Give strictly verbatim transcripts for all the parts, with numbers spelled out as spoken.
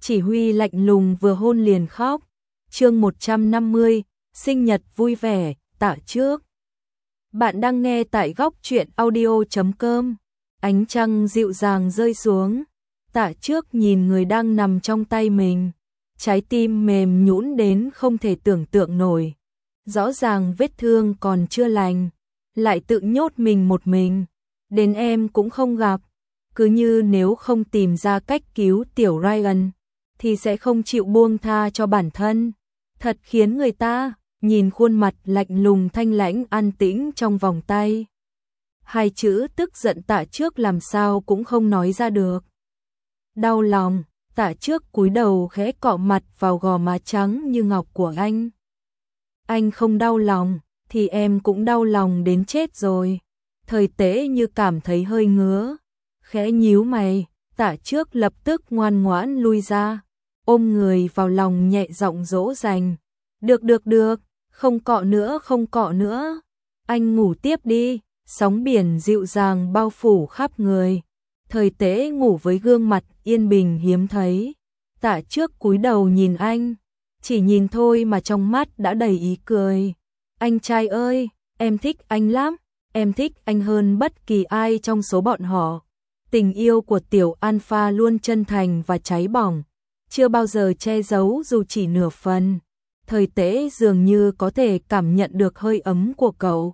Chỉ Huy lạnh lùng vừa hôn liền khóc. Chương một trăm năm mươi, sinh nhật vui vẻ, Tạ Trước. Bạn đang nghe tại góc truyện audio chấm com. Ánh trăng dịu dàng rơi xuống. Tạ Trước nhìn người đang nằm trong tay mình, trái tim mềm nhũn đến không thể tưởng tượng nổi. Rõ ràng vết thương còn chưa lành, lại tự nhốt mình một mình, đến em cũng không gặp. Cứ như nếu không tìm ra cách cứu tiểu Ryan thì sẽ không chịu buông tha cho bản thân. Thật khiến người ta nhìn khuôn mặt lạnh lùng thanh lãnh an tĩnh trong vòng tay. Hai chữ tức giận Tạ Trước làm sao cũng không nói ra được. Đau lòng, Tạ Trước cúi đầu khẽ cọ mặt vào gò má trắng như ngọc của anh. Anh không đau lòng, thì em cũng đau lòng đến chết rồi. Thời Tế như cảm thấy hơi ngứa, khẽ nhíu mày, Tạ Trước lập tức ngoan ngoãn lui ra, ôm người vào lòng nhẹ giọng dỗ dành. Được được được, không cọ nữa không cọ nữa. Anh ngủ tiếp đi, sóng biển dịu dàng bao phủ khắp người. Thời Tế ngủ với gương mặt yên bình hiếm thấy. Tạ Trước cúi đầu nhìn anh, chỉ nhìn thôi mà trong mắt đã đầy ý cười. Anh trai ơi, em thích anh lắm, em thích anh hơn bất kỳ ai trong số bọn họ. Tình yêu của tiểu Alpha luôn chân thành và cháy bỏng, chưa bao giờ che giấu dù chỉ nửa phần. Thời Tế dường như có thể cảm nhận được hơi ấm của cậu.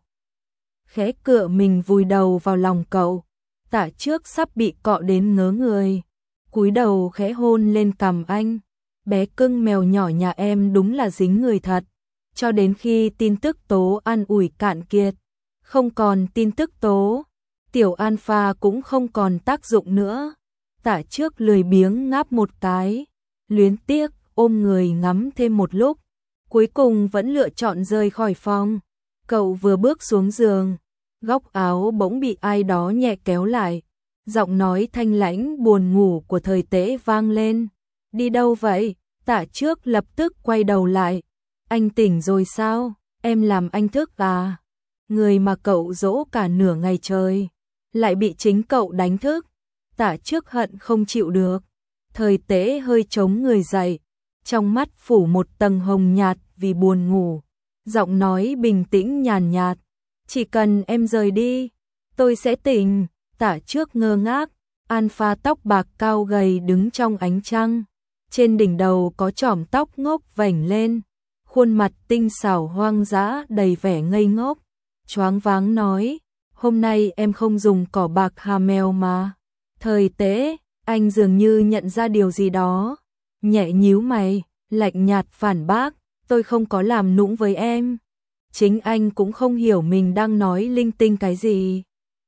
Khẽ cựa mình vùi đầu vào lòng cậu. Tạ Trước sắp bị cọ đến ngớ người, cúi đầu khẽ hôn lên cằm anh. Bé cưng mèo nhỏ nhà em đúng là dính người thật. Cho đến khi tin tức tố an ủi cạn kiệt, không còn tin tức tố, tiểu Alpha cũng không còn tác dụng nữa. Tạ Trước lười biếng ngáp một cái, luyến tiếc ôm người ngắm thêm một lúc, cuối cùng vẫn lựa chọn rời khỏi phòng. Cậu vừa bước xuống giường, góc áo bỗng bị ai đó nhẹ kéo lại, giọng nói thanh lãnh buồn ngủ của Thời Tế vang lên. Đi đâu vậy? Tạ Trước lập tức quay đầu lại. Anh tỉnh rồi sao? Em làm anh thức à? Người mà cậu dỗ cả nửa ngày trời, lại bị chính cậu đánh thức. Tạ Trước hận không chịu được. Thời Tế hơi chống người dậy, trong mắt phủ một tầng hồng nhạt vì buồn ngủ. Giọng nói bình tĩnh nhàn nhạt. Chỉ cần em rời đi, tôi sẽ tỉnh. Tạ Trước ngơ ngác. Alpha tóc bạc cao gầy đứng trong ánh trăng. Trên đỉnh đầu có chỏm tóc ngốc vểnh lên, khuôn mặt tinh xảo hoang dã đầy vẻ ngây ngốc. Choáng váng nói, hôm nay em không dùng cỏ bạc Hamel mà. Thời Tế, anh dường như nhận ra điều gì đó, nhẹ nhíu mày, lạnh nhạt phản bác, tôi không có làm nũng với em. Chính anh cũng không hiểu mình đang nói linh tinh cái gì.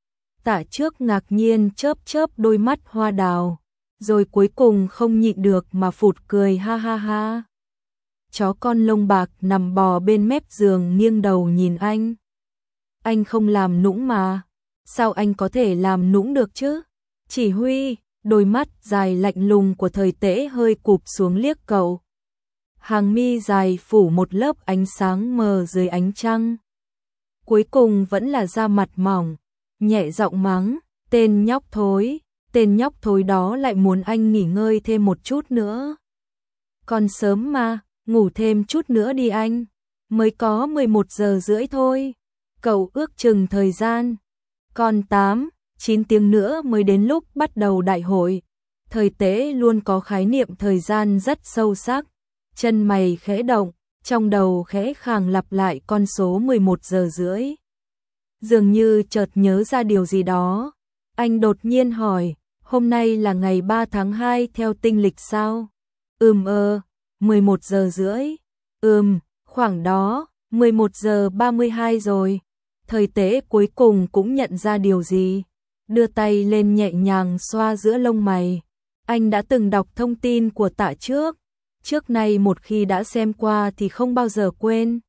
Tạ Trước ngạc nhiên chớp chớp đôi mắt hoa đào, rồi cuối cùng không nhịn được mà phụt cười ha ha ha. Chó con lông bạc nằm bò bên mép giường nghiêng đầu nhìn anh. Anh không làm nũng mà, sao anh có thể làm nũng được chứ? Chỉ Huy, đôi mắt dài lạnh lùng của Thời Tế hơi cụp xuống liếc cậu. Hàng mi dài phủ một lớp ánh sáng mờ dưới ánh trăng. Cuối cùng vẫn là da mặt mỏng, nhẹ giọng mắng, tên nhóc thối. Tên nhóc thối đó lại muốn anh nghỉ ngơi thêm một chút nữa. Còn sớm mà, ngủ thêm chút nữa đi anh. Mới có mười một giờ rưỡi thôi. Cậu ước chừng thời gian. Còn tám, chín tiếng nữa mới đến lúc bắt đầu đại hội. Thời Tế luôn có khái niệm thời gian rất sâu sắc. Chân mày khẽ động, trong đầu khẽ khàng lặp lại con số mười một giờ rưỡi. Dường như chợt nhớ ra điều gì đó. Anh đột nhiên hỏi, hôm nay là ngày ba tháng hai theo tinh lịch sao? Ừm ơ, mười một giờ rưỡi. Ừm, khoảng đó, mười một giờ ba mươi hai rồi. Thời Tế cuối cùng cũng nhận ra điều gì. Đưa tay lên nhẹ nhàng xoa giữa lông mày. Anh đã từng đọc thông tin của Tạ Trước. Trước nay một khi đã xem qua thì không bao giờ quên.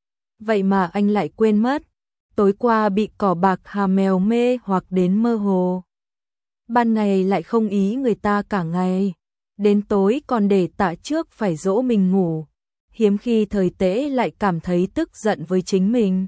Vậy mà anh lại quên mất. Tối qua bị cỏ bạc Hamel mê hoặc đến mơ hồ. Ban ngày lại không ý người ta cả ngày. Đến tối còn để Tạ Trước phải dỗ mình ngủ. Hiếm khi Thời Tế lại cảm thấy tức giận với chính mình.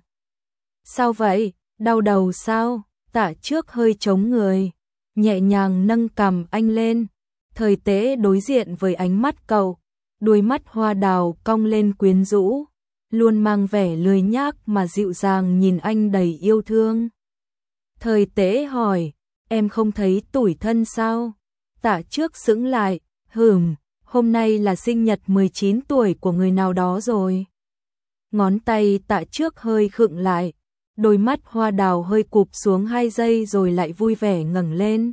Sao vậy? Đau đầu sao? Tạ Trước hơi chống người, nhẹ nhàng nâng cằm anh lên. Thời Tế đối diện với ánh mắt cậu, đuôi mắt hoa đào cong lên quyến rũ, luôn mang vẻ lười nhác mà dịu dàng nhìn anh đầy yêu thương. Thời Tế hỏi, em không thấy tủi thân sao? Tạ Trước sững lại, hừm, hôm nay là sinh nhật mười chín tuổi của người nào đó rồi. Ngón tay Tạ Trước hơi khựng lại, đôi mắt hoa đào hơi cụp xuống hai giây rồi lại vui vẻ ngẩng lên.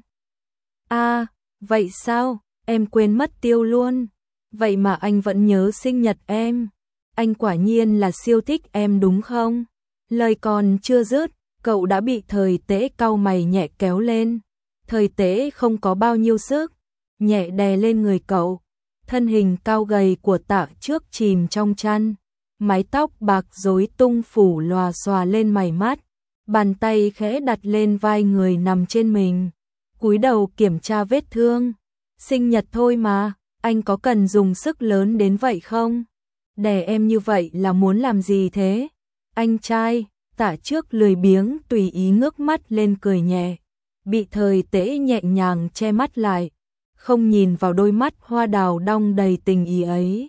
À, vậy sao, em quên mất tiêu luôn. Vậy mà anh vẫn nhớ sinh nhật em. Anh quả nhiên là siêu thích em đúng không? Lời còn chưa dứt, cậu đã bị Thời Tế cau mày nhẹ kéo lên. Thời Tế không có bao nhiêu sức, nhẹ đè lên người cậu. Thân hình cao gầy của Tạ Trước chìm trong chăn, mái tóc bạc rối tung phủ lòa xòa lên mày mắt, bàn tay khẽ đặt lên vai người nằm trên mình, cúi đầu kiểm tra vết thương. Sinh nhật thôi mà, anh có cần dùng sức lớn đến vậy không? Đè em như vậy là muốn làm gì thế? Anh trai, Tạ Trước lười biếng tùy ý ngước mắt lên cười nhẹ, bị Thời Tế nhẹ nhàng che mắt lại, không nhìn vào đôi mắt hoa đào đong đầy tình ý ấy.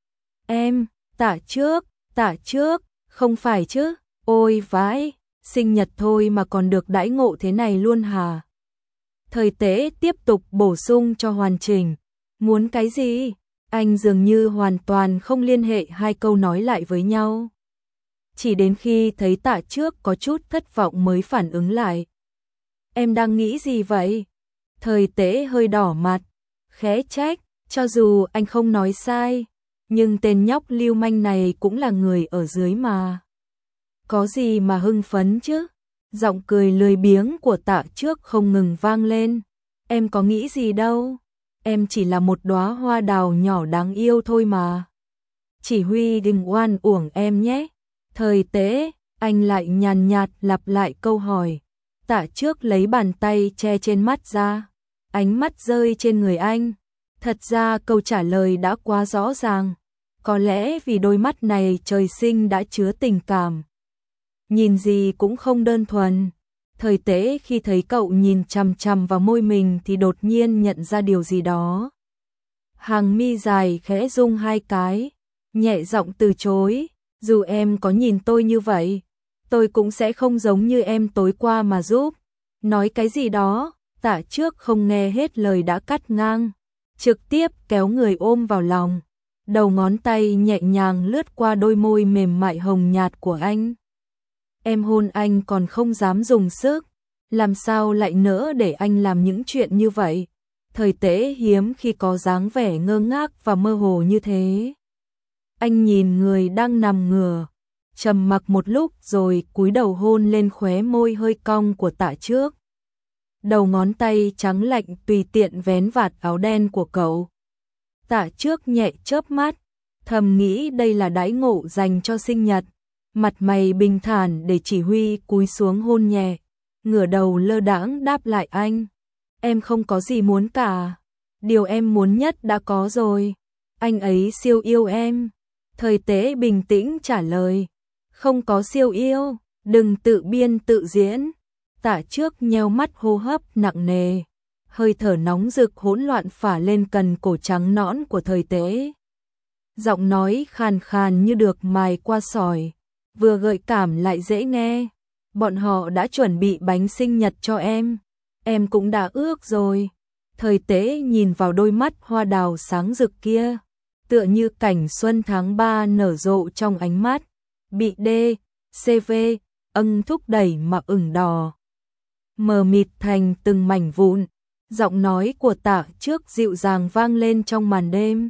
Em, Tạ Trước, Tạ Trước, không phải chứ, ôi vãi, sinh nhật thôi mà còn được đãi ngộ thế này luôn hả? Thời Tế tiếp tục bổ sung cho hoàn chỉnh, muốn cái gì? Anh dường như hoàn toàn không liên hệ hai câu nói lại với nhau. Chỉ đến khi thấy Tạ Trước có chút thất vọng mới phản ứng lại. Em đang nghĩ gì vậy? Thời Tế hơi đỏ mặt, khẽ trách, cho dù anh không nói sai, nhưng tên nhóc lưu manh này cũng là người ở dưới mà. Có gì mà hưng phấn chứ? Giọng cười lười biếng của Tạ Trước không ngừng vang lên. Em có nghĩ gì đâu, em chỉ là một đóa hoa đào nhỏ đáng yêu thôi mà. Chỉ Huy đừng oan uổng em nhé. Thời Tế, anh lại nhàn nhạt lặp lại câu hỏi. Tạ Trước lấy bàn tay che trên mắt ra, ánh mắt rơi trên người anh. Thật ra câu trả lời đã quá rõ ràng, có lẽ vì đôi mắt này trời sinh đã chứa tình cảm. Nhìn gì cũng không đơn thuần. Thời Tế khi thấy cậu nhìn chằm chằm vào môi mình thì đột nhiên nhận ra điều gì đó. Hàng mi dài khẽ rung hai cái, nhẹ giọng từ chối, dù em có nhìn tôi như vậy, tôi cũng sẽ không giống như em tối qua mà giúp. Nói cái gì đó, Tạ Trước không nghe hết lời đã cắt ngang, trực tiếp kéo người ôm vào lòng. Đầu ngón tay nhẹ nhàng lướt qua đôi môi mềm mại hồng nhạt của anh. Em hôn anh còn không dám dùng sức, làm sao lại nỡ để anh làm những chuyện như vậy? Thời Tế hiếm khi có dáng vẻ ngơ ngác và mơ hồ như thế. Anh nhìn người đang nằm ngửa, trầm mặc một lúc rồi cúi đầu hôn lên khóe môi hơi cong của Tạ Trước. Đầu ngón tay trắng lạnh tùy tiện vén vạt áo đen của cậu. Tạ Trước nhẹ chớp mắt, thầm nghĩ đây là đãi ngộ dành cho sinh nhật. Mặt mày bình thản để Chỉ Huy cúi xuống hôn nhẹ, ngửa đầu lơ đãng đáp lại anh. Em không có gì muốn cả, điều em muốn nhất đã có rồi. Anh ấy siêu yêu em. Thời Tế bình tĩnh trả lời. Không có siêu yêu, đừng tự biên tự diễn. Tạ Trước nheo mắt hô hấp nặng nề, hơi thở nóng rực hỗn loạn phả lên cần cổ trắng nõn của Thời Tế. Giọng nói khàn khàn như được mài qua sỏi, vừa gợi cảm lại dễ nghe. Bọn họ đã chuẩn bị bánh sinh nhật cho em, em cũng đã ước rồi. Thời Tế nhìn vào đôi mắt hoa đào sáng rực kia, tựa như cảnh xuân tháng ba nở rộ trong ánh mắt, bị D, C V, âng thúc đẩy mà ửng đỏ, mờ mịt thành từng mảnh vụn. Giọng nói của Tạ Trước dịu dàng vang lên trong màn đêm.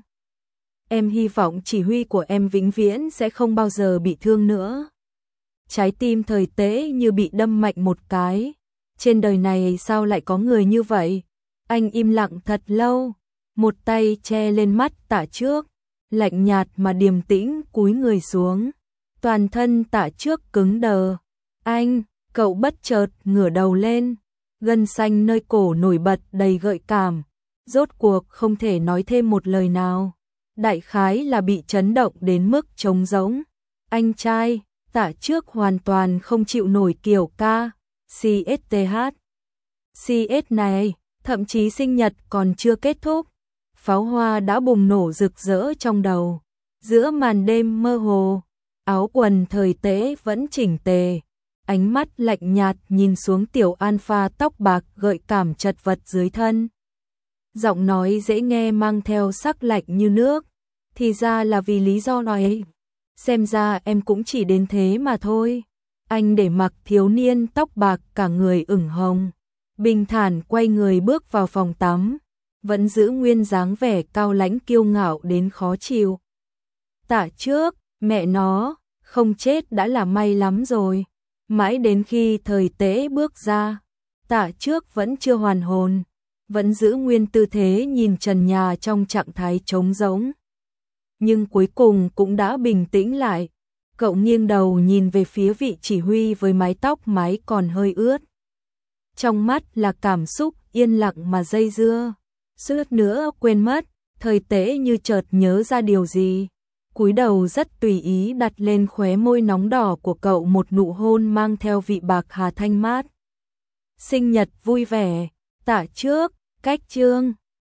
Em hy vọng Chỉ Huy của em vĩnh viễn sẽ không bao giờ bị thương nữa. Trái tim Thời Tế như bị đâm mạnh một cái. Trên đời này sao lại có người như vậy? Anh im lặng thật lâu, một tay che lên mắt Tạ Trước, lạnh nhạt mà điềm tĩnh cúi người xuống. Toàn thân Tạ Trước cứng đờ. Anh, cậu bất chợt ngửa đầu lên, gân xanh nơi cổ nổi bật đầy gợi cảm. Rốt cuộc không thể nói thêm một lời nào. Đại khái là bị chấn động đến mức trống rỗng. Anh trai, Tạ Trước hoàn toàn không chịu nổi kiểu ca, xê ét tê hát. xê ét này, thậm chí sinh nhật còn chưa kết thúc, pháo hoa đã bùng nổ rực rỡ trong đầu. Giữa màn đêm mơ hồ, áo quần thời Tế vẫn chỉnh tề, ánh mắt lạnh nhạt nhìn xuống tiểu alpha tóc bạc gợi cảm chật vật dưới thân. Giọng nói dễ nghe mang theo sắc lạnh như nước, thì ra là vì lý do nói. Xem ra em cũng chỉ đến thế mà thôi. Anh để mặc thiếu niên tóc bạc cả người ửng hồng, bình thản quay người bước vào phòng tắm, vẫn giữ nguyên dáng vẻ cao lãnh kiêu ngạo đến khó chịu. Tạ Trước, mẹ nó, không chết đã là may lắm rồi. Mãi đến khi thời Tế bước ra, Tạ Trước vẫn chưa hoàn hồn, vẫn giữ nguyên tư thế nhìn trần nhà trong trạng thái trống rỗng. Nhưng cuối cùng cũng đã bình tĩnh lại. Cậu nghiêng đầu nhìn về phía vị chỉ huy với mái tóc mái còn hơi ướt. Trong mắt là cảm xúc yên lặng mà dây dưa. Suýt nữa quên mất, thời Tế như chợt nhớ ra điều gì. Cúi đầu rất tùy ý đặt lên khóe môi nóng đỏ của cậu một nụ hôn mang theo vị bạc hà thanh mát. Sinh nhật vui vẻ, Tạ Trước, cách chương.